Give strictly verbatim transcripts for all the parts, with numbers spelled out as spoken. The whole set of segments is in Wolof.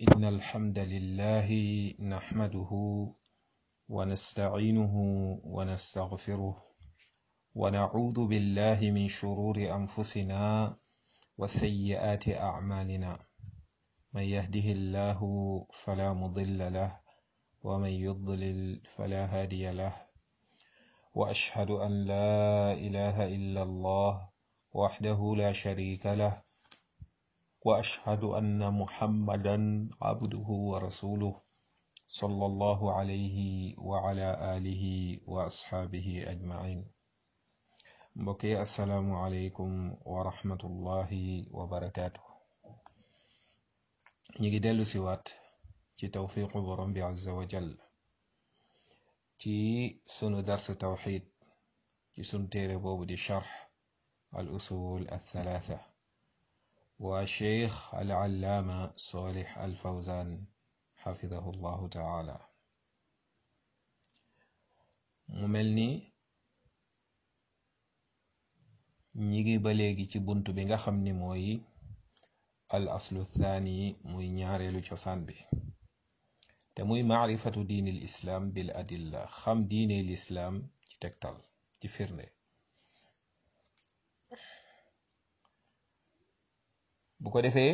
إن الحمد لله نحمده ونستعينه ونستغفره ونعوذ بالله من شرور أنفسنا وسيئات أعمالنا من يهده الله فلا مضل له ومن يضلل فلا هادي له وأشهد أن لا إله إلا الله وحده لا شريك له وأشهد أن محمدا عبده ورسوله صلى الله عليه وعلى آله وأصحابه أجمعين بقي السلام عليكم ورحمة الله وبركاته نيجي دلو سوات ci tawfiqu borom bi azza wa jall ci sunu dars tawxid ci sunu téere boobu di charx al usul al thalatha wa cheikh al allaama solih al fawzan xafidahu llahu taala mu mel ni ñi ngi ba léegi ci bunt bi nga xam ni mooy al aslu thani muy ñaareelu cosaan bi te muy maarifatu diini lislaam bil adilla xam diine lislaam ci tegtal ci firnde bu ko defee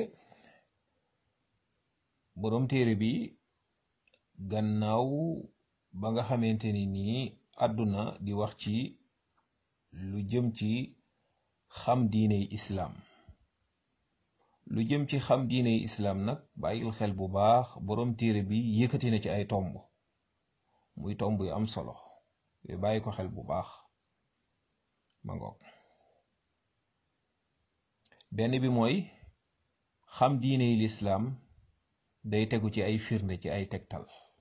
boroom téere bi gannaaw ba nga xamante ni nii àdduna di wax ci lu jëm ci xam diine islaam lu jëm ci xam diine islaam nag bàyyil xel bu baax boroom téere bi yëkkati na ci ay tomb muy tomb yu am solo yu bàyyi ko xel bu baax ma ngoog benn bi mooy xam diine lislaam day tegu ci ay firnde ci ay tegtal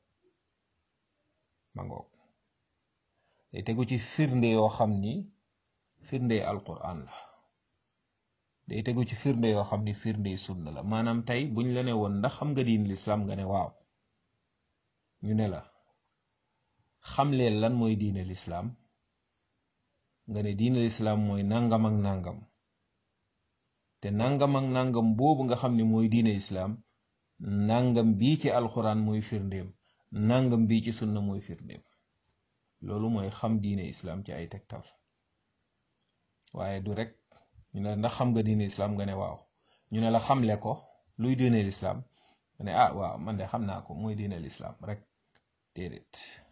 ma ngoog day tegu ci firnde yoo xam ni firnde alquran la day tegu ci firnde yoo xam ni firnde sunna la maanaam tey buñ la ne woon ndax xam nga diin lislaam nga ne waaw ñu ne la xamleen lan mooy diine lislaam nga ne diine lislaam mooy nangam ak nangam te nangam ak nangam boobu nga xam ni mooy diine lislaam nangam bii ci alxuraan mooy firndeem nangam bii ci sunna mooy firndeem loolu mooy xam diine islaam ci ay tegtal waaye du rek ñu ne ndax xam nga diine islaam nga ne waaw ñu ne la xamle ko luy diine lislaam nga ne ah waaw man de xam naa ko mooy diine lislaam rek déedéet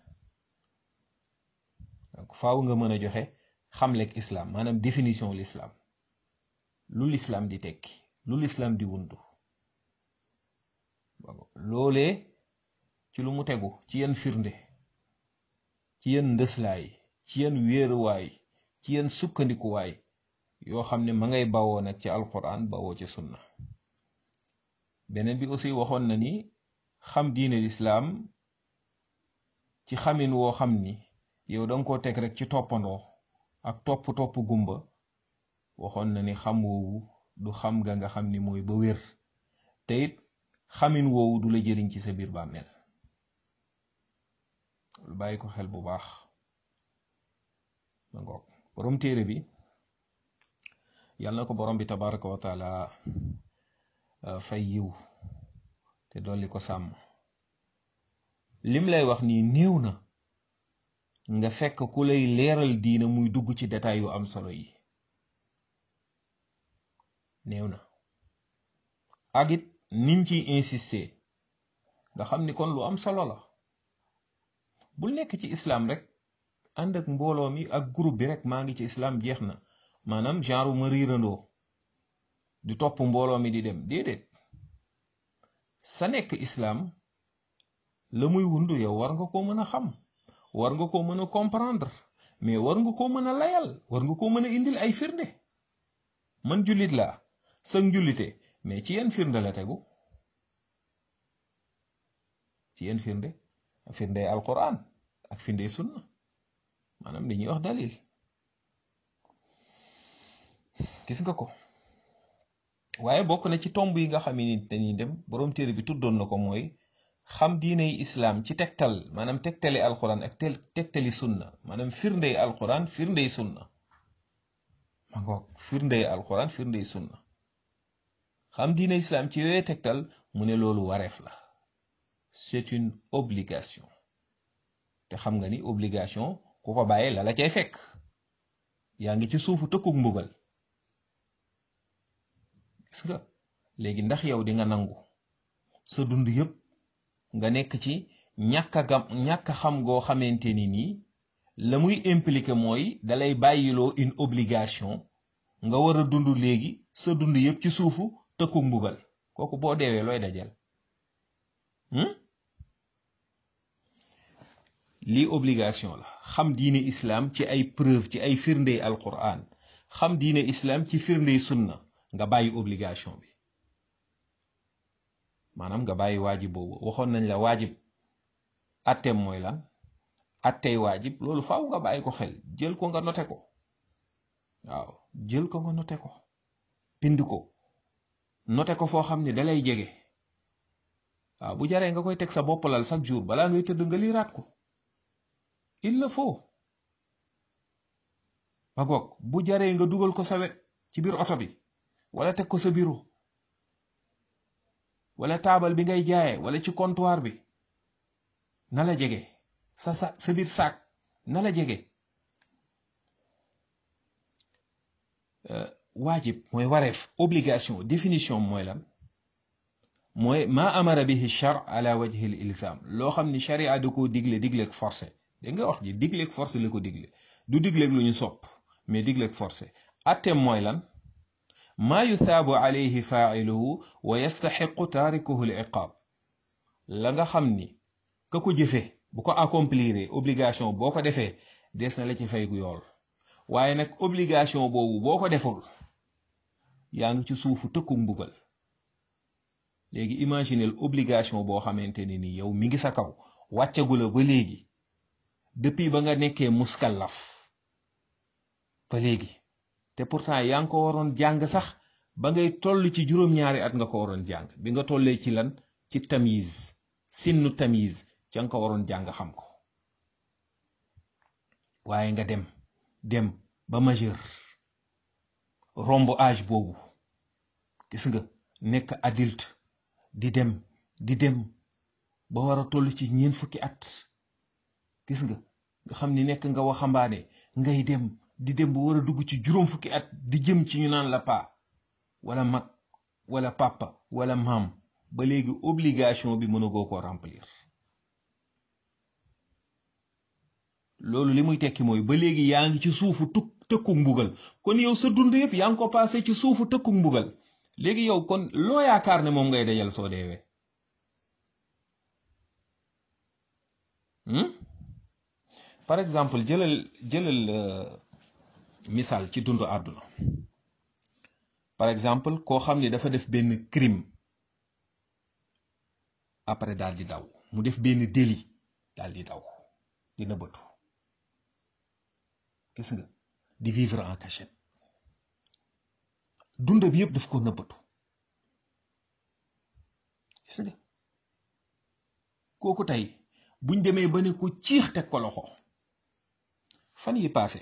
donc faaw nga mën a joxe xamlek islaam maanaam définition lislaam lu lislaam di tekki lu lislaam di wundu loolee ci lu mu tegu ci yenn firnde ci yenn ndëslaay ci yenn wéeruwaay ci yenn sukkandikuwaay yoo xam ne ma ngay bawoo nag ci alquran bawoo ci sunna beneen bi aussi waxoon na ni xam diine lislaam ci xamin woo xam ni yow danga ko teg rek ci toppandoo ak topp topp gumba waxoon na ni xam woowu du xam ga nga xam ni mooy ba wér te it xamin woowu du la jëriñ ci sa biir bàmmeel lu bàyyi ko xel bu baax ma ngoog borom téere bi yàlla na ko borom bi tabaraka wa taala fay yiw te dolli ko sàmm lim lay wax nii néew na nga fekk ku lay leeral diina muy dugg ci détail yu am solo yi néew na ak it niñ ciy insister nga xam ni kon lu am solo la bul nekk ci islam rek ànd ak mbooloo mi ak groupe bi rek maa ngi ci islam jeex na maanaam genre ma riirandoo di topp mbooloo mi di dem déedéet sa nekk islam la muy wundu yow war nga koo mën a xam war nga koo mën a comprendre mais war nga koo mën a layal war nga koo mën a indil ay firnde man jullit laa sag njullite mais ci yenn firnde la tegu ci yenn firnde firnde alquran ak firnde sunna maanaam li ñuy wax dalil gis nga ko waaye bokk na ci tomb yi nga xam ni dañuy dem boroom téere bi tuddoon na ko mooy xam diiney islaam ci tegtal maanaam tegtali alquran ak tegtali sunna maanaam firndey alquran firndey sunna ma ngoog firndey alquran firndey sunna xam diine islaam ci yooyee tegtal mu ne loolu wareef la, c'est une obligation. te xam nga ni obligation ku ko bàyyee la la cay fekk, yaa ngi ci suufu tëkkuk mbugal. gis nga léegi ndax yow di nga nangu sa dund yépp nga nekk ci ñàkk a gam ñàkk a xam goo xamante ni nii la muy impliqué mooy dalay bàyyiloo une obligation nga war a dund léegi sa dund yépp ci suufu tëkkuk mbugal. kooku boo deewee looy dajal? lii obligation la. xam diine islam ci ay preuve ci ay firndey alquran, xam diine islam ci firndey sunna, nga bàyyi obligation bi, maanaam nga bàyyi waajib boobu. waxoon nañ la waajib atteem mooy lan, attey waajib loolu faaw nga bàyyi ko xel, jël ko nga noté ko. waaw jël ko nga noté ko, bind ko, noté ko foo xam ne dalay jege. waaw bu jaree nga koy teg sa bopp lal chaque jour balaa ngay tëdd nga liiraat ko, il le faut. ba goog bu jaree nga dugal ko sa wet ci biir oto bi, wala teg ko sa bureau, wala taabal bi ngay jaayee, wala ci comptoir bi, na la jege. sa sa sa biir saak na la jege. waajib mooy wareef, obligation définition mooy lan? mooy ma amara bihi char ala wajhi l ilzam, loo xam ni sharia da koo digle digleeg forcé. da nga wax ji digleeg forcé la ko digle, du digleeg lu ñu sopp, mais digleeg forcé. atteem mooy lan? ma yuthaabu alayhi faa'iluhu wa yastaxiqu taarikuhu l iqaab, la nga xam ni ka ko jëfe bu ko accomplir obligation boo ko defee des na la ci fay gu yool. waaye nag obligation boobu boo ko deful yaa ngi ci suufu tëkku mbugal. léegi imaginel obligation boo xamante ni ni yow mi ngi sa kaw wàccagula ba léegi, depuis ba nga nekkee muskallaf ba léegi, te pourtant yaa ngi ko waroon jàng sax ba ngay toll ci juróom-ñaari at nga ko waroon jàng. bi nga tollee ci lan? ci tamiz, sinnu tamiz, ca nga ko waroon jàng xam ko. waaye nga dem dem ba majeur, romb âge boobu, gis nga nekk adulte, di dem di dem ba war a toll ci ñeent fukki at, gis nga nga xam ni nekk nga waxambaane, ngay dem di dem ba war a dugg ci juróom fukki at, di jëm ci ñu naan la pa wala mag wala papa wala maam, ba léegi obligation bi mënagoo koo remplir. loolu li muy tekki mooy ba léegi yaa ngi ci suufu tuk tëkkuk mbugal. kon yow sa dund yëpp yaa ngi ko passé ci suufu tëkkuk mbugal. léegi yow kon loo yaakaar ne moom ngay dajal soo deewee? par exemple jëlal jëlal misaal ci dundu àdduna. par exemple koo xam ni dafa def benn crime après daal di daw, mu def benn délit daal di daw, di nëbbatu, gis nga, di vivre en cachette, dund bi yëpp daf ko nëbbatu, gis nga. kooku tey buñ demee ba ne ko ciix teg ko loxo. fan yi passé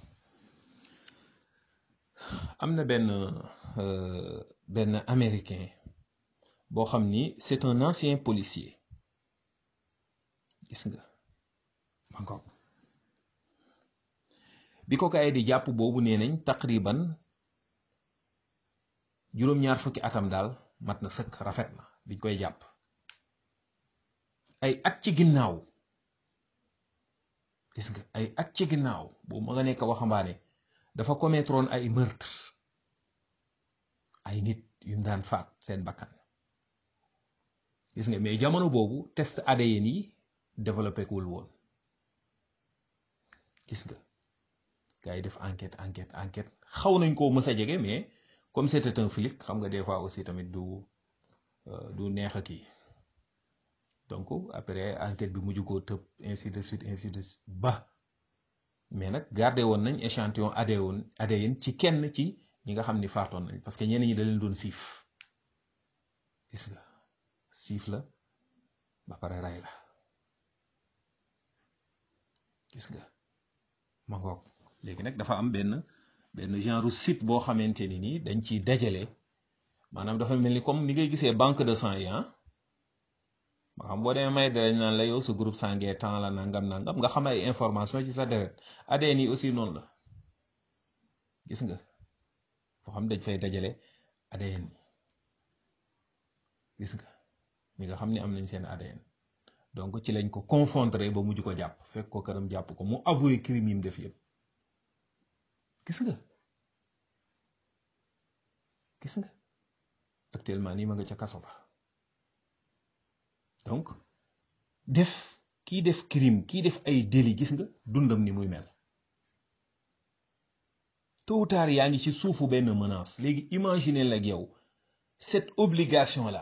am na benn benn américain boo xam ni c'est un ancien policier, gis nga ma ngoog. bi ko gaay di jàpp boobu nee nañ taqriban juróom-ñaar fukki atam daal mat na sëkk, rafet na biñ koy jàpp. ay at ci ginnaaw, gis nga ay at ci ginnaaw boobu ma nga nekk waxambaane, dafa commettroon ay meurtre, ay nit yu daan faat seen bakkan, gis nga. mais jamono boobu test A D N yi développé wul woon, gis nga. gars yi def enquête enquête enquête xaw nañ koo mës a jege, mais comme c'était un flic, xam nga des fois aussi tamit du du neex a kii. donc après enquête bi mujj koo tëb, ainsi de suite ainsi de suite ba. mais nag gardé woon nañ échantillon A D N A D N ci kenn ci ñi nga xam ni faatoon nañ, parce que ñenn ñi da leen doon siif, gis nga, siif la ba pare ray la, gis nga ma ngoog. léegi nag dafa am benn benn genre site boo xamante ni nii dañ ciy dajale maanaam dafa mel ni comme ni ngay gisee banque de sang yi ah ba xam boo demee may deret naan la yow sa groupe sanguin temps la nangam nangam nga xam ay information ci sa deret A D N yi aussi noonu la gis nga foo xam dañ fay dajale A D N yi gis nga ñi nga xam ne am nañ seen A D N donc ci lañ ko confondre ba mujj ko jàpp fekk ko këram jàpp ko mu avoué crime yi mu def yëpp gis nga gis nga actuellement nii ma nga ca kaso ba donc def kii def crime kii def ay délit gis nga dundam ni muy mel tôt ou tard yaa ngi ci suufu benn menace léegi imaginer la ak yow cette obligation là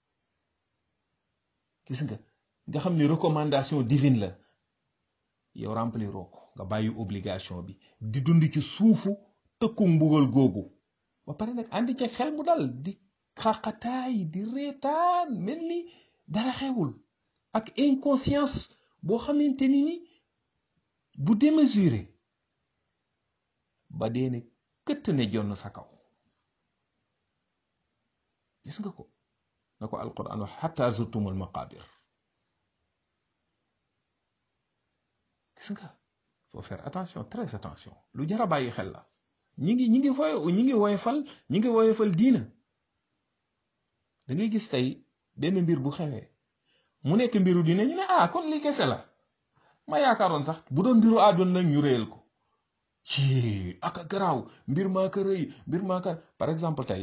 gis nga nga xam ni recommandation divine la yow remplir ko nga bàyyi obligation bi di dund ci suufu tëkku mbugal googu ba pare nag àndi ca xel mu dal di xaqataay di reetaan mel ni dara xewul ak inconscience boo xamante ni ni bu démesuré ba dee ne këtt ne jonn sa kaw gis nga ko na ko alquran wax xatta zurtumul maqabir gis nga faut faire attention très attention lu jara bàyyi xel la ñi ngi ñi ngi woy ñi ngi woyofal ñi ngi woyofal diina da ngay gis tey benn mbir bu xewee mu nekk mbiru diina ñu ne ah kon lii kese la ma yaakaaroon sax bu doon mbiru àdduna nag ñu réyal ko ci ak garaaw mbir maa ko rëy mbir maa ko par exemple tey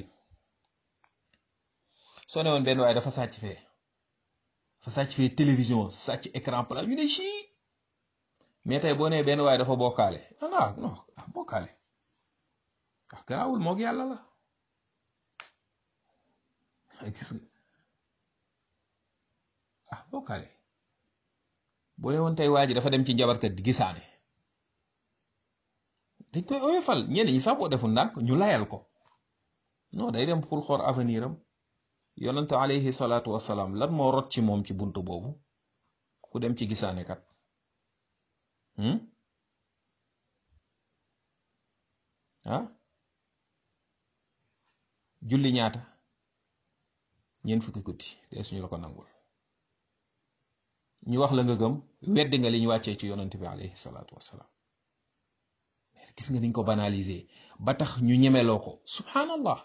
soo ne woon benn waaye dafa sàcc fee dafa sàcc fee télévision sàcc écran plat ñu ne ci mais tey boo nee benn waaye dafa bokkaale non non non ah bokkaale ah garaawul moog yàlla la gis nga ah bokkaale boo nee woon tey waa ji dafa dem ci njabarkat di gisaane dañ koy oyofal ñenn ñi sax boo deful ndànk ñu layal ko non day dem pour xool avenir am yonante alayhi salaatu wasalaam lan moo rot ci moom ci buntu boobu ku dem ci gisaane kat ah julli ñaata ñeent fukki guddi te suñu la ko nangul ñu wax la nga gëm weddi nga li ñu wàccee ci yonante bi alayhi salaatu wasalaam gis nga niñ ko banaliser ba tax ñu ñemeloo ko subhanallah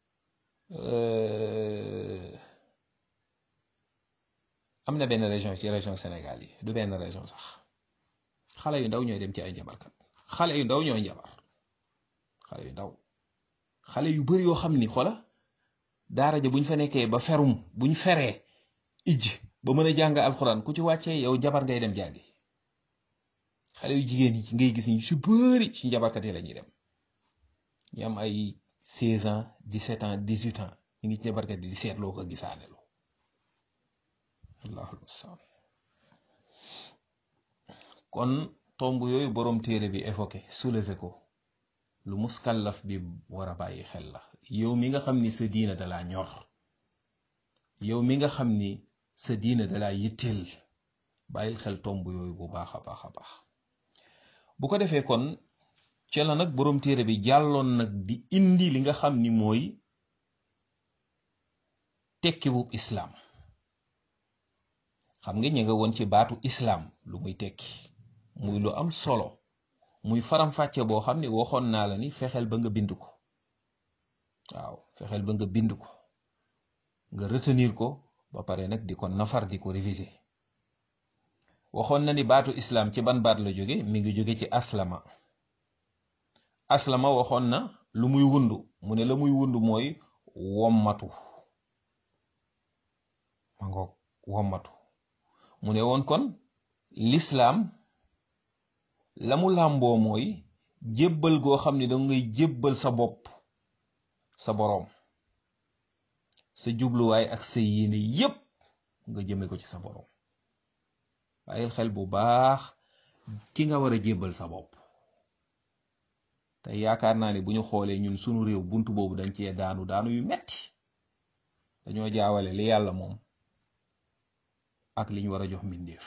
am na benn région ci région Sénégal yi du benn région sax xale yu ndaw ñooy dem ci ay njabarkat xale yu ndaw ñooy njabar xale yu ndaw xale yu bari yoo xam ni xola daara ja buñ fa nekkee ba ferum buñ feree ij ba mën a jàng alxuraan ku ci wàccee yow njabar ngay dem jàngi xale yu jigéen yi ngay gis ñu ci bari ci njabarkat yi la ñuy dem ñu am ay seize ans dix-sept ans dix-huit ans ñu ngi ci njabarkat yi di seetloo ko gisaanelu allahul mustaan kon tomb yooyu boroom téere bi évoqué soulevé ko lu muskallaf bi war a bàyyi xel la yow mi nga xam ni sa diina dalaa ñor yow mi nga xam ni sa diina dalaa yitteel bàyyil xel tomb yooyu bu baax a baax a baax bu ko defee kon ci la nag boroom téere bi jàlloon nag di indi li nga xam ni mooy tekki bu islaam xam nga ñi nga woon ci baatu islaam lu muy tekki muy lu am solo muy faram-fàcce boo xam ne waxoon naa la ni fexeel ba nga bind ko waaw fexeel ba nga bind ko nga retenir ko ba pare nag di ko nafar di ko réviser waxoon na ni baatu islaam ci ban baat la jóge mi ngi jóge ci aslama aslama waxoon na lu muy wundu mu ne la muy wundu mooy wommatu ma ngoog wommatu mu ne woon kon lislaam la mu làmboo mooy jébbal goo xam ne da ngay jébbal sa bopp sa boroom sa jubluwaay ak sa yéene yépp nga jëme ko ci sa boroom bàyyil xel bu baax ki nga war a jébbal sa bopp te yaakaar naa ne bu ñu xoolee ñun sunu réew buntu boobu dañ cee daanu daanu yu metti dañoo jaawale li yàlla moom ak li ñu war a jox mbindeef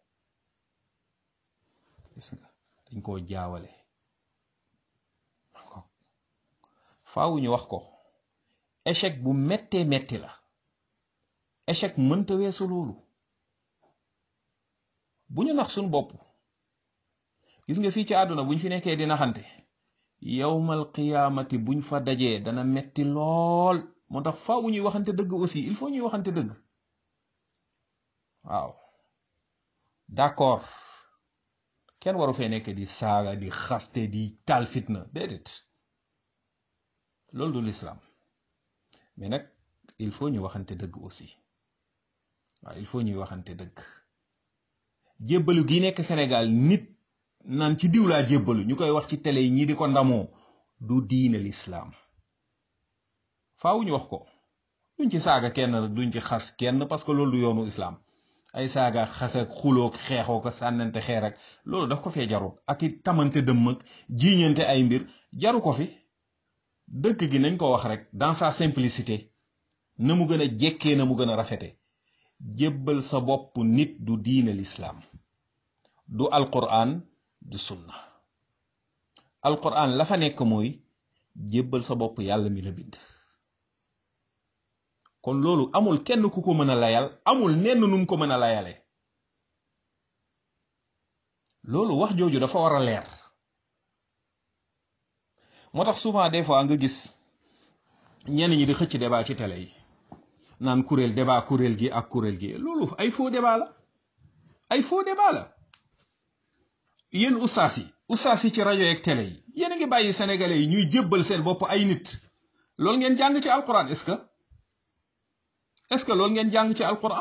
gis nga dañ koo jaawale faaw ñu wax ko échec bu méttee métti la échec mënta weesu loolu bu ñu nax suñu bopp gis nga fii ci àdduna buñ fi nekkee di naxante yawmal qiyaamati buñ fa dajee dana metti lool moo tax faaw ñuy waxante dëgg aussi il faut ñuy waxante dëgg waaw d'accord kenn waru fee nekk di saaga di xaste di taal fitna déedéet loolu du l'islam mais nag il faut ñu waxante dëgg aussi waaw il faut ñuy waxante dëgg jébbalu gi nekk Sénégal nit naan ci diw laa jébbalu ñu koy wax ci télé yi ñii di ko ndamoo du diine l'islam faaw ñu wax ko duñ ci saaga kenn rek duñ ci xas kenn parce que loolu du yoonu islam ay saaga xas ak xuloog xeexoo ko sànnante xeer ak loolu daf ko fee jarul ak i tamante dëmm ak jiiñante ay mbir jaru ko fi dëgg gi nañ ko wax rek dans sa simplicité na mu gën a jekkee na mu gën a rafete jébbal sa bopp nit du diine l'islam du alquran du sunna alquran la fa nekk mooy jébbal sa bopp yàlla mi la bind kon loolu amul kenn ku ko mën a layal amul nenn num ko mën a layale loolu wax jooju dafa war a leer moo tax souvent des fois nga gis ñenn ñi di xëcc débat ci télé yi naan kuréel débat kuréel gi ak kuréel gi loolu ay faux débat la ay faux débat la yéen ustaas yi ustaas yi ci rajo yeeg télé yi yéen a ngi bàyyi sénégalais yi ñuy jébbal seen bopp ay nit loolu ngeen jàng ci alquran est-ce que est-ce que loolu ngeen jàng ci alquran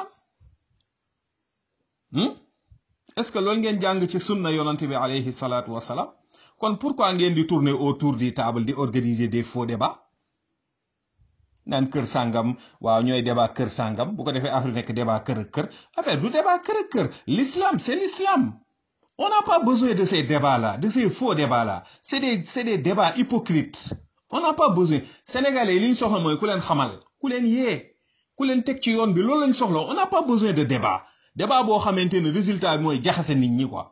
est-ce que loolu ngeen jàng ci sunna yonante bi alayhi salaatu wasalaam kon pourquoi ngeen di tourner autour du table di organiser des faux débats naan kër sàngam waaw ñooy débat kër sàngam bu ko defee affaire nekk débat kër ak kër affaire du débat kër ak kër l'islam c'est l'islam on n'a pas besoin de ces débats-là de ces faux débats-là c'est des c'est des débats hypocrites on n'a pas besoin sénégalais yi li ñu soxla mooy ku leen xamal ku leen yee ku leen teg ci yoon bi loolu lañ soxla on n'a pas besoin de débat débat boo xamante ne résultat bi mooy jaxase nit ñi quoi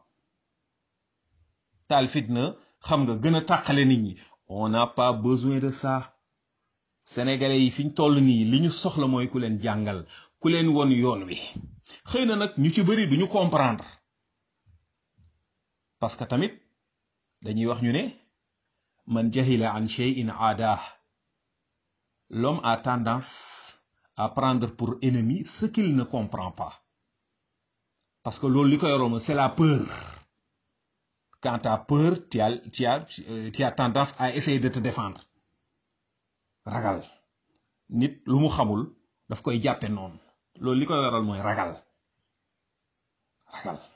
taal fitna xam nga gën a tàqale nit ñi on n'a pas besoin de ça sénégalais yi fi ñu toll nii li ñu soxla mooy ku leen jàngal ku leen won yoon wi xëy na nag ñu ci bëri duñu comprendre parce que tamit dañuy wax ñu ne man jahila an shay'in aadah l'homme a tendance à prendre pour ennemi ce qu'il ne comprend pas parce que loolu li ko yoroon c'est la peur quand tu as peur tu as tu as tu as tendance à essayer de te défendre ragal nit lu mu xamul daf koy jàppe noonu loolu li ko yoral mooy ragal ragal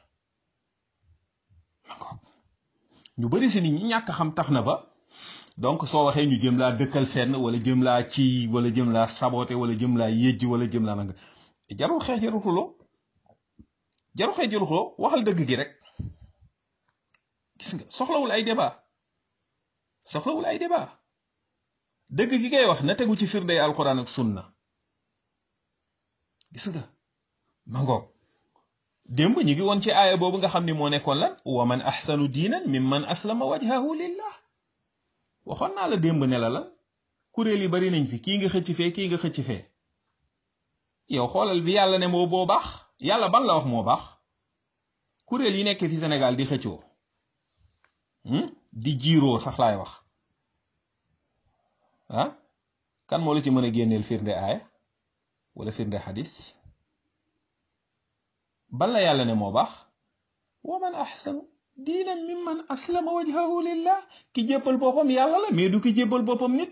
ñu bari si nit ñi ñàkk xam tax na ba donc soo waxee ñu jëm laa dëkkal fenn wala jëm laa ci wala jëm laa saboté wala jëm laa yéjji wala jëm laa nanga jarul xeex jarul xuloo jarul xeex jarul xuloo waxal dëgg gi rek gis nga soxlawul ay débat soxlawul ay débat dëgg gi ngay wax na tegu ci firnday alquran ak sunna gis nga ma ngoog démb ñi ngi woon ci aaya boobu nga xam ni moo nekkoon lan wa man ahsanu diinan mimman aslama wajhahu lillah waxoon naa la démb ne la lan kuréel yi bari nañ fi kii nga xëcc fee kii nga xëcc fee yow xoolal bi yàlla ne moo boo baax yàlla ban la wax moo baax kuréel yi nekk fi Sénégal di xëccoo di jiiroo sax laay wax ah kan moo la ci mën a génneel firnde aaya wala firnde xadis ban la yàlla ne moo baax wa man ahsanu diinan mimman aslama wajhahu lillah ki jébbal boppam yàlla la mais du ki jébbal boppam nit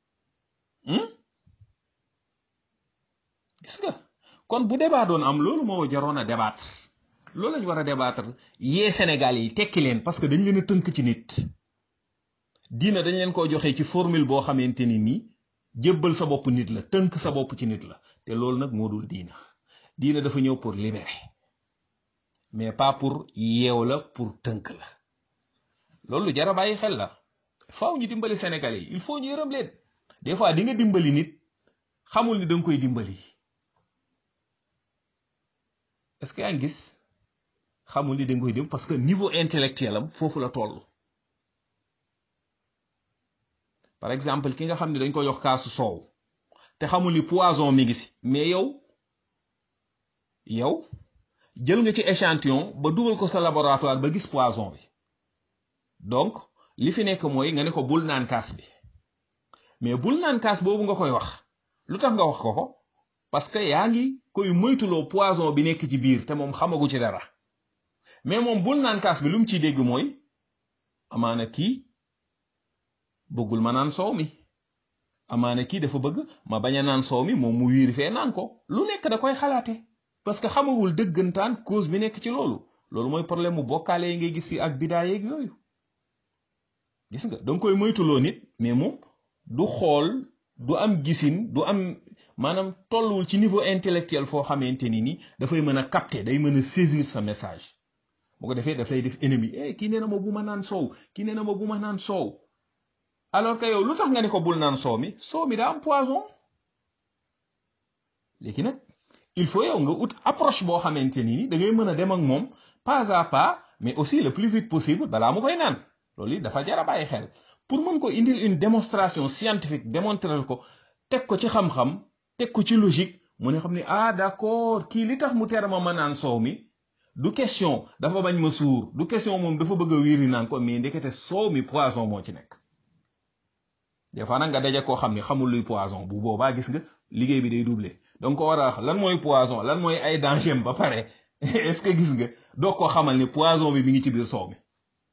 gis nga kon bu débat doon am loolu moo jaroon a débattre loolu lañ war a débattre yee Sénégal yi tekki leen parce que dañ leen a tënk ci nit diina dañ leen koo joxe ci formule boo xamante ni nii jébbal sa bopp nit la tënk sa bopp ci nit la te loolu nag moo dul diina diina dafa ñëw pour libérer mais pas pour yeew la pour tënk la loolu lu jar a bàyyi xel la faaw ñu dimbali Sénégalais yi il faut ñu yërëm leen des fois di nga dimbali nit xamul ni da nga koy dimbali est-ce que yaa ngi gis xamul ni da nga koy dimbali parce que niveau intellectuel am foofu la toll par exemple ki nga xam ne dañ ko jox kaasu soow te xamul ni poison mi ngi si mais yow yow jël nga ci échantillon ba dugal ko sa laboratoire ba gis poison bi donc li fi nekk mooy nga ne ko bul naan kaas bi mais bul naan kaas boobu nga koy wax lu tax nga wax ko ko parce que yaa ngi koy moytuloo poison bi nekk ci biir te moom xamagu ci dara mais moom bul naan kaas bi lu mu ciy dégg mooy amaana kii bëggul ma naan soow mi amaana kii dafa bëgg ma bañ a naan soow mi moom mu wiiri fee naan ko lu nekk da koy xalaate parce que xamagul dëggantaan cause bi nekk ci loolu loolu mooy problème mu bokkaale yi ngay gis fi ak bidaa yeeg yooyu gis nga danga koy moytuloo nit mais moom du xool du am gisin du am maanaam tolluwul ci niveau intellectuel foo xamante ni ni dafay mën a capter day mën a saisir sa message bu ko defee daf lay def ennemi eh kii nee na ma bu ma naan soow kii nee na ma bu ma naan soow alors que yow lu tax nga ne ko bul naan soow mi soow mi daa am poison léegi nag il faut yow nga ut approche boo xamante ni ni da ngay mën a dem ak moom pas à pas mais aussi le plus vite possible balaa mu koy naan loolu it dafa jar a bàyyi xel pour mën ko indil une démonstration scientifique démontrer ko teg ko ci xam-xam teg ko ci logique mu ne xam ne ah d'accord kii li tax mu tere ma ma naan soow mi du question dafa bañ ma suur du question moom dafa bëgg a wiiri naan ko mais ndekete soow mi poison moo ci nekk des fois nag nga daje koo xam ne xamul luy poison bu boobaa gis nga liggéey bi day doublé donc ko war a wax lan mooy poison lan mooy ay danger ba pare est-ce que gis nga doo ko xamal ni poison bi mi ngi ci biir soow mi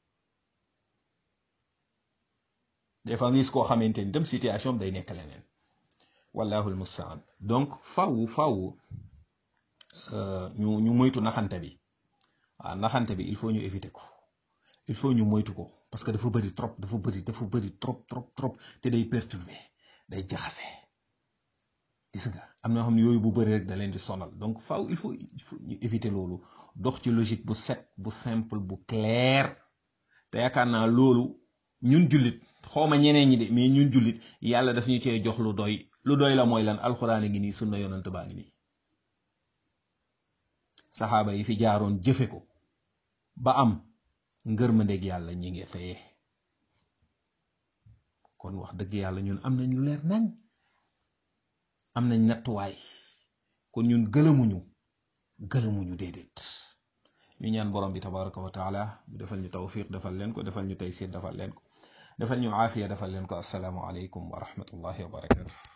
des fois nga gis koo xamante ni dem situation day nekk leneen wallahu almustaan donc faw faw ñu ñu moytu naxante bi waaw naxante bi il faut ñu éviter ko il faut ñu moytu ko parce que dafa bëri trop dafa bëri dafa bëri trop trop trop te day perturber day jaxase gis nga am na xam ne yooyu bu bëri rek da leen di sonal donc faaw il faut il faut ñu éviter loolu dox ci logique bu set bu simple bu clair te yaakaar naa loolu ñun jullit xawma ñeneen ñi de mais ñun jullit yàlla daf ñu cee jox lu doy lu doy la mooy lan alxuraan ngi nii sunna yonent baa ngi nii saxaaba yi fi jaaroon jëfe ko ba am ngërmandeeg yàlla ñi ngi fayee kon wax dëgg yàlla ñun am nañ lu leer nañ am nañ nattuwaay kon ñun gëlëmuñu gëlëmuñu déedéet ñu ñaan borom bi tabaraka wa taala bu defal ñu tawfiq defal leen ko defal ñu taysir defal leen ko defal ñu aafiya defal leen ko assalaamu aleykum wa rahmatullahi wa barakatuh